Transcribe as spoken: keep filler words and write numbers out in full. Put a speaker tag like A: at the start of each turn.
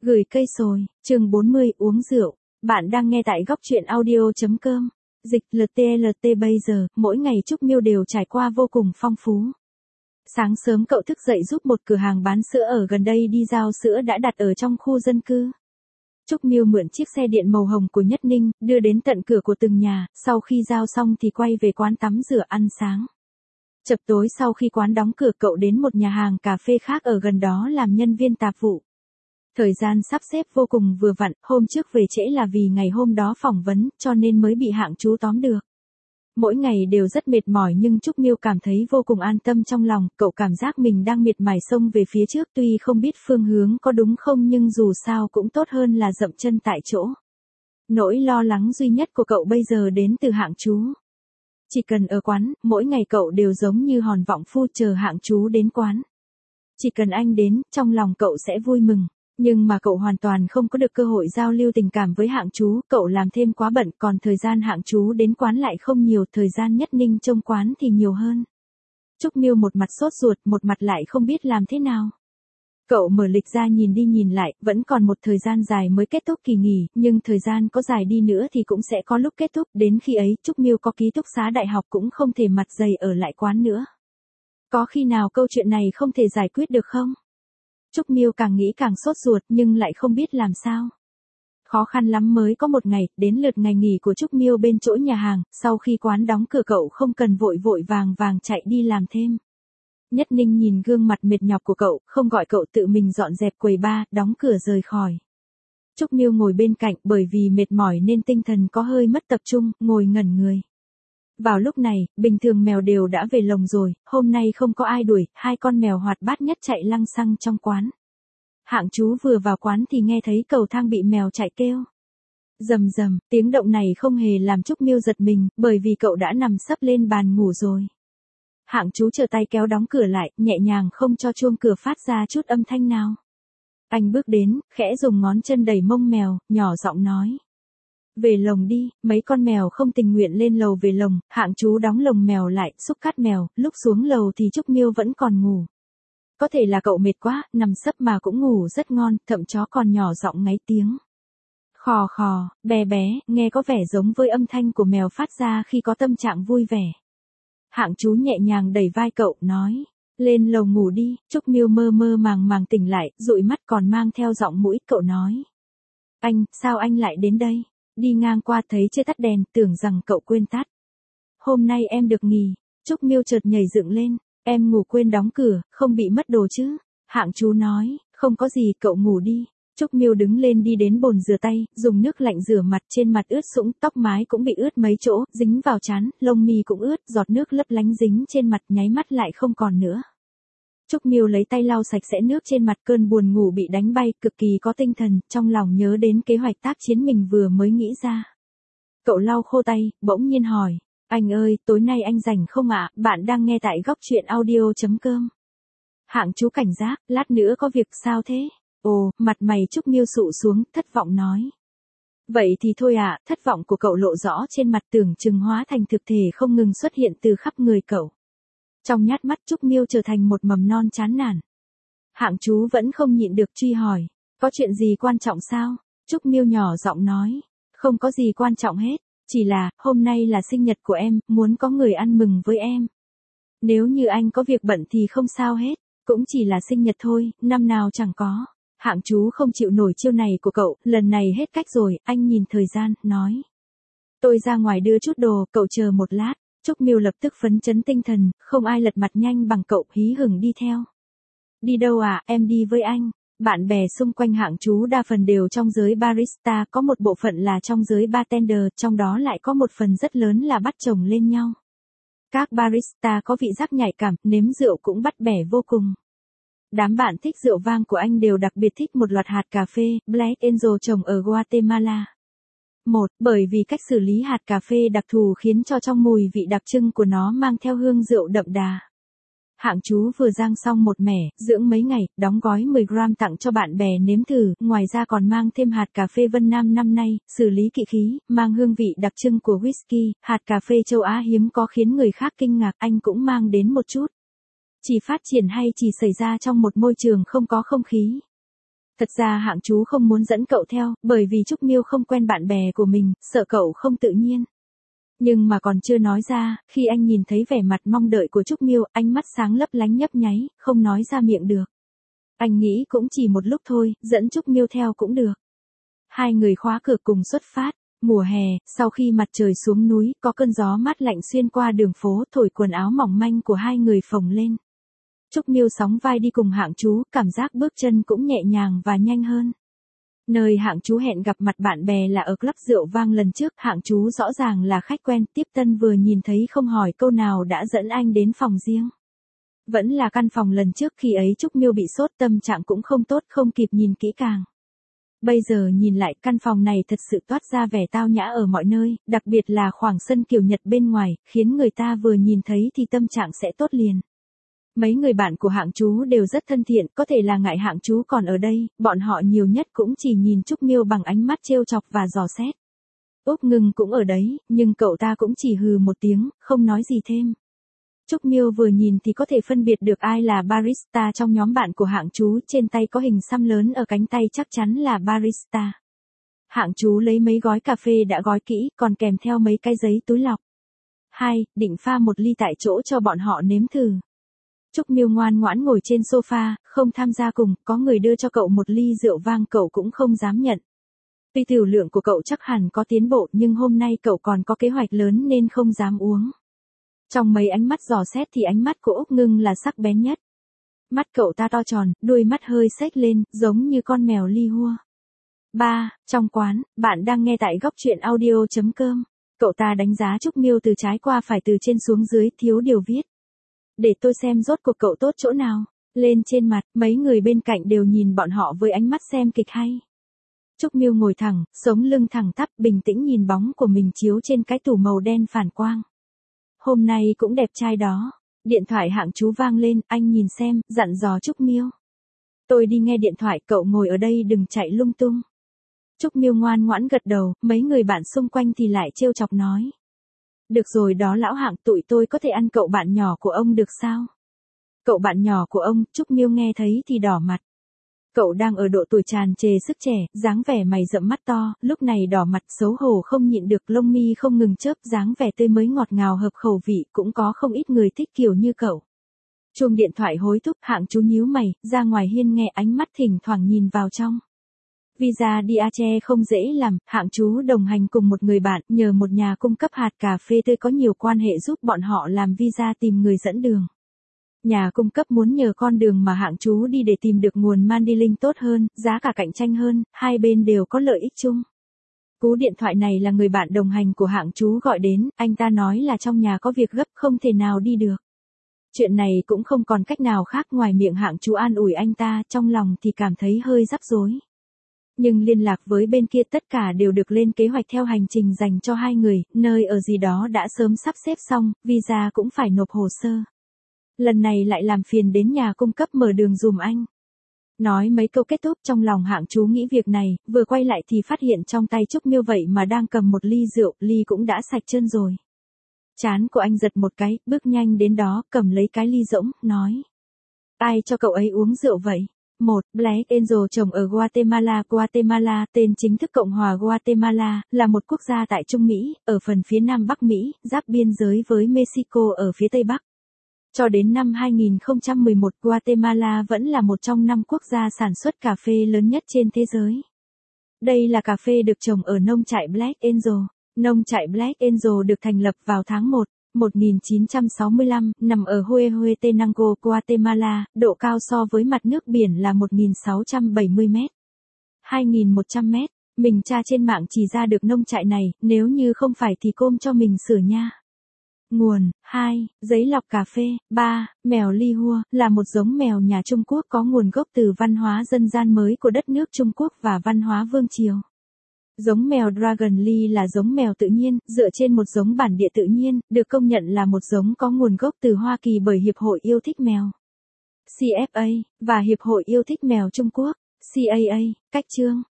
A: Gửi cây sồi, chương bốn mươi, uống rượu. Bạn đang nghe tại góc truyện audio chấm com. Dịch lờ tê lờ tê bây giờ, mỗi ngày Trúc Miêu đều trải qua vô cùng phong phú. Sáng sớm cậu thức dậy giúp một cửa hàng bán sữa ở gần đây đi giao sữa đã đặt ở trong khu dân cư. Trúc Miêu mượn chiếc xe điện màu hồng của Nhất Ninh, đưa đến tận cửa của từng nhà, sau khi giao xong thì quay về quán tắm rửa ăn sáng. Chập tối sau khi quán đóng cửa cậu đến một nhà hàng cà phê khác ở gần đó làm nhân viên tạp vụ. Thời gian sắp xếp vô cùng vừa vặn, hôm trước về trễ là vì ngày hôm đó phỏng vấn, cho nên mới bị hạng chú tóm được. Mỗi ngày đều rất mệt mỏi nhưng Trúc Miêu cảm thấy vô cùng an tâm trong lòng, cậu cảm giác mình đang miệt mài xông về phía trước tuy không biết phương hướng có đúng không nhưng dù sao cũng tốt hơn là dậm chân tại chỗ. Nỗi lo lắng duy nhất của cậu bây giờ đến từ hạng chú. Chỉ cần ở quán, mỗi ngày cậu đều giống như hòn vọng phu chờ hạng chú đến quán. Chỉ cần anh đến, trong lòng cậu sẽ vui mừng. Nhưng mà cậu hoàn toàn không có được cơ hội giao lưu tình cảm với hạng chú, cậu làm thêm quá bận, còn thời gian hạng chú đến quán lại không nhiều, thời gian Nhất Ninh trông quán thì nhiều hơn. Trúc Miêu một mặt sốt ruột, một mặt lại không biết làm thế nào. Cậu mở lịch ra nhìn đi nhìn lại, vẫn còn một thời gian dài mới kết thúc kỳ nghỉ, nhưng thời gian có dài đi nữa thì cũng sẽ có lúc kết thúc, đến khi ấy Trúc Miêu có ký túc xá đại học cũng không thể mặt dày ở lại quán nữa. Có khi nào câu chuyện này không thể giải quyết được không? Trúc Miêu càng nghĩ càng sốt ruột nhưng lại không biết làm sao. Khó khăn lắm mới có một ngày, đến lượt ngày nghỉ của Trúc Miêu bên chỗ nhà hàng, sau khi quán đóng cửa cậu không cần vội vội vàng vàng chạy đi làm thêm. Nhất Ninh nhìn gương mặt mệt nhọc của cậu, không gọi cậu tự mình dọn dẹp quầy bar, đóng cửa rời khỏi. Trúc Miêu ngồi bên cạnh bởi vì mệt mỏi nên tinh thần có hơi mất tập trung, ngồi ngẩn người. Vào lúc này, bình thường mèo đều đã về lồng rồi, hôm nay không có ai đuổi, hai con mèo hoạt bát nhất chạy lăng xăng trong quán. Hạng chú vừa vào quán thì nghe thấy cầu thang bị mèo chạy kêu. Rầm rầm, tiếng động này không hề làm Trúc Miêu giật mình, bởi vì cậu đã nằm sấp lên bàn ngủ rồi. Hạng chú trở tay kéo đóng cửa lại, nhẹ nhàng không cho chuông cửa phát ra chút âm thanh nào. Anh bước đến, khẽ dùng ngón chân đẩy mông mèo, nhỏ giọng nói. Về lồng đi, mấy con mèo không tình nguyện lên lầu về lồng, hạng chú đóng lồng mèo lại, xúc cát mèo, lúc xuống lầu thì Trúc Miêu vẫn còn ngủ. Có thể là cậu mệt quá, nằm sấp mà cũng ngủ rất ngon, thậm chó còn nhỏ giọng ngáy tiếng. Khò khò, bé bé, nghe có vẻ giống với âm thanh của mèo phát ra khi có tâm trạng vui vẻ. Hạng chú nhẹ nhàng đẩy vai cậu, nói. Lên lầu ngủ đi, Trúc Miêu mơ mơ màng màng tỉnh lại, dụi mắt còn mang theo giọng mũi, cậu nói. Anh, sao anh lại đến đây? Đi ngang qua thấy chưa tắt đèn, tưởng rằng cậu quên tắt. Hôm nay em được nghỉ. Trúc Miêu chợt nhảy dựng lên. Em ngủ quên đóng cửa, không bị mất đồ chứ? Hạng chú nói, không có gì, cậu ngủ đi. Trúc Miêu đứng lên đi đến bồn rửa tay, dùng nước lạnh rửa mặt, trên mặt ướt sũng, tóc mái cũng bị ướt mấy chỗ, dính vào trán, lông mi cũng ướt, giọt nước lấp lánh dính trên mặt, nháy mắt lại không còn nữa. Trúc Miêu lấy tay lau sạch sẽ nước trên mặt, cơn buồn ngủ bị đánh bay, cực kỳ có tinh thần, trong lòng nhớ đến kế hoạch tác chiến mình vừa mới nghĩ ra. Cậu lau khô tay, bỗng nhiên hỏi, anh ơi, tối nay anh rảnh không ạ? Bạn đang nghe tại góc truyện audio chấm com. Hạng chú cảnh giác, lát nữa có việc sao thế? Ồ, mặt mày Trúc Miêu sụ xuống, thất vọng nói. Vậy thì thôi ạ, thất vọng của cậu lộ rõ trên mặt, tưởng chừng hóa thành thực thể không ngừng xuất hiện từ khắp người cậu. Trong nhát mắt Trúc Miêu trở thành một mầm non chán nản. Hạng chú vẫn không nhịn được truy hỏi, có chuyện gì quan trọng sao? Trúc Miêu nhỏ giọng nói, không có gì quan trọng hết, chỉ là, hôm nay là sinh nhật của em, muốn có người ăn mừng với em. Nếu như anh có việc bận thì không sao hết, cũng chỉ là sinh nhật thôi, năm nào chẳng có. Hạng chú không chịu nổi chiêu này của cậu, lần này hết cách rồi, anh nhìn thời gian, nói. Tôi ra ngoài đưa chút đồ, cậu chờ một lát. Trúc Miêu lập tức phấn chấn tinh thần, không ai lật mặt nhanh bằng cậu, hí hửng đi theo. Đi đâu à, em đi với anh. Bạn bè xung quanh hạng chú đa phần đều trong giới barista, có một bộ phận là trong giới bartender, trong đó lại có một phần rất lớn là bắt chồng lên nhau. Các barista có vị giác nhạy cảm, nếm rượu cũng bắt bẻ vô cùng. Đám bạn thích rượu vang của anh đều đặc biệt thích một loạt hạt cà phê, Black Angel trồng ở Guatemala. Một, bởi vì cách xử lý hạt cà phê đặc thù khiến cho trong mùi vị đặc trưng của nó mang theo hương rượu đậm đà. Hạng chú vừa rang xong một mẻ, dưỡng mấy ngày, đóng gói mười gram tặng cho bạn bè nếm thử, ngoài ra còn mang thêm hạt cà phê Vân Nam năm nay, xử lý kỵ khí, mang hương vị đặc trưng của whisky, hạt cà phê châu Á hiếm có khiến người khác kinh ngạc, anh cũng mang đến một chút. Chỉ phát triển hay chỉ xảy ra trong một môi trường không có không khí? Thật ra Hạng Chú không muốn dẫn cậu theo, bởi vì Trúc Miêu không quen bạn bè của mình, sợ cậu không tự nhiên. Nhưng mà còn chưa nói ra, khi anh nhìn thấy vẻ mặt mong đợi của Trúc Miêu, ánh mắt sáng lấp lánh nhấp nháy, không nói ra miệng được. Anh nghĩ cũng chỉ một lúc thôi, dẫn Trúc Miêu theo cũng được. Hai người khóa cửa cùng xuất phát. Mùa hè, sau khi mặt trời xuống núi, có cơn gió mát lạnh xuyên qua đường phố thổi quần áo mỏng manh của hai người phồng lên. Trúc Miêu sóng vai đi cùng Hạng Chú, cảm giác bước chân cũng nhẹ nhàng và nhanh hơn. Nơi Hạng Chú hẹn gặp mặt bạn bè là ở club rượu vang lần trước, Hạng Chú rõ ràng là khách quen, tiếp tân vừa nhìn thấy không hỏi câu nào đã dẫn anh đến phòng riêng. Vẫn là căn phòng lần trước, khi ấy Trúc Miêu bị sốt, tâm trạng cũng không tốt, không kịp nhìn kỹ càng. Bây giờ nhìn lại, căn phòng này thật sự toát ra vẻ tao nhã ở mọi nơi, đặc biệt là khoảng sân kiểu Nhật bên ngoài, khiến người ta vừa nhìn thấy thì tâm trạng sẽ tốt liền. Mấy người bạn của Hạng Chú đều rất thân thiện, có thể là ngại Hạng Chú còn ở đây, bọn họ nhiều nhất cũng chỉ nhìn Trúc Miêu bằng ánh mắt trêu chọc và dò xét. Úc Ngừng cũng ở đấy, nhưng cậu ta cũng chỉ hừ một tiếng, không nói gì thêm. Trúc Miêu vừa nhìn thì có thể phân biệt được ai là barista trong nhóm bạn của Hạng Chú, trên tay có hình xăm lớn ở cánh tay chắc chắn là barista. Hạng Chú lấy mấy gói cà phê đã gói kỹ, còn kèm theo mấy cái giấy túi lọc. Hai, định pha một ly tại chỗ cho bọn họ nếm thử. Trúc Miêu ngoan ngoãn ngồi trên sofa, không tham gia cùng, có người đưa cho cậu một ly rượu vang cậu cũng không dám nhận. Tuy tiểu lượng của cậu chắc hẳn có tiến bộ, nhưng hôm nay cậu còn có kế hoạch lớn nên không dám uống. Trong mấy ánh mắt dò xét thì ánh mắt của Úc Ngưng là sắc bén nhất. Mắt cậu ta to tròn, đuôi mắt hơi xếch lên, giống như con mèo li hua. ba. Trong quán, bạn đang nghe tại góc truyện audio chấm com. Cậu ta đánh giá Trúc Miêu từ trái qua phải, từ trên xuống dưới, thiếu điều viết. Để tôi xem rốt cuộc cậu tốt chỗ nào. Lên trên mặt, mấy người bên cạnh đều nhìn bọn họ với ánh mắt xem kịch hay. Trúc Miêu ngồi thẳng, sống lưng thẳng tắp, bình tĩnh nhìn bóng của mình chiếu trên cái tủ màu đen phản quang. Hôm nay cũng đẹp trai đó. Điện thoại Hạng Chú vang lên, anh nhìn xem, dặn dò Trúc Miêu. Tôi đi nghe điện thoại, cậu ngồi ở đây đừng chạy lung tung. Trúc Miêu ngoan ngoãn gật đầu, mấy người bạn xung quanh thì lại trêu chọc nói. Được rồi đó lão Hạng, tụi tôi có thể ăn cậu bạn nhỏ của ông được sao? Cậu bạn nhỏ của ông, Trúc Miêu nghe thấy thì đỏ mặt. Cậu đang ở độ tuổi tràn trề sức trẻ, dáng vẻ mày rậm mắt to, lúc này đỏ mặt xấu hổ không nhịn được, lông mi không ngừng chớp, dáng vẻ tươi mới ngọt ngào hợp khẩu vị, cũng có không ít người thích kiểu như cậu. Chuông điện thoại hối thúc, Hạng Chú nhíu mày, ra ngoài hiên nghe, ánh mắt thỉnh thoảng nhìn vào trong. Visa đi Ache không dễ làm, Hạng Chú đồng hành cùng một người bạn, nhờ một nhà cung cấp hạt cà phê tươi có nhiều quan hệ giúp bọn họ làm visa tìm người dẫn đường. Nhà cung cấp muốn nhờ con đường mà Hạng Chú đi để tìm được nguồn mandilin tốt hơn, giá cả cạnh tranh hơn, hai bên đều có lợi ích chung. Cú điện thoại này là người bạn đồng hành của Hạng Chú gọi đến, anh ta nói là trong nhà có việc gấp không thể nào đi được. Chuyện này cũng không còn cách nào khác ngoài miệng Hạng Chú an ủi anh ta, trong lòng thì cảm thấy hơi rắc rối. Nhưng liên lạc với bên kia tất cả đều được lên kế hoạch theo hành trình dành cho hai người, nơi ở gì đó đã sớm sắp xếp xong, visa cũng phải nộp hồ sơ. Lần này lại làm phiền đến nhà cung cấp mở đường dùm anh. Nói mấy câu kết thúc, trong lòng Hạng Chú nghĩ việc này, vừa quay lại thì phát hiện trong tay Trúc Miêu vậy mà đang cầm một ly rượu, ly cũng đã sạch chân rồi. Trán của anh giật một cái, bước nhanh đến đó, cầm lấy cái ly rỗng, nói. Ai cho cậu ấy uống rượu vậy? một. Black Angel trồng ở Guatemala. Guatemala, tên chính thức Cộng hòa Guatemala, là một quốc gia tại Trung Mỹ, ở phần phía nam Bắc Mỹ, giáp biên giới với Mexico ở phía Tây Bắc. Cho đến năm hai nghìn không trăm mười một, Guatemala vẫn là một trong năm quốc gia sản xuất cà phê lớn nhất trên thế giới. Đây là cà phê được trồng ở nông trại Black Angel. Nông trại Black Angel được thành lập vào tháng một, một nghìn chín trăm sáu mươi lăm, nằm ở Huehuetenango, Guatemala, độ cao so với mặt nước biển là một nghìn sáu trăm bảy mươi mét. hai nghìn một trăm mét, mình tra trên mạng chỉ ra được nông trại này, nếu như không phải thì côm cho mình sửa nha. Nguồn, hai. Giấy lọc cà phê. ba. Mèo li hua, là một giống mèo nhà Trung Quốc có nguồn gốc từ văn hóa dân gian mới của đất nước Trung Quốc và văn hóa vương triều. Giống mèo Dragon Lee là giống mèo tự nhiên, dựa trên một giống bản địa tự nhiên, được công nhận là một giống có nguồn gốc từ Hoa Kỳ bởi Hiệp hội Yêu thích mèo C F A, và Hiệp hội Yêu thích mèo Trung Quốc C A A. Cách chương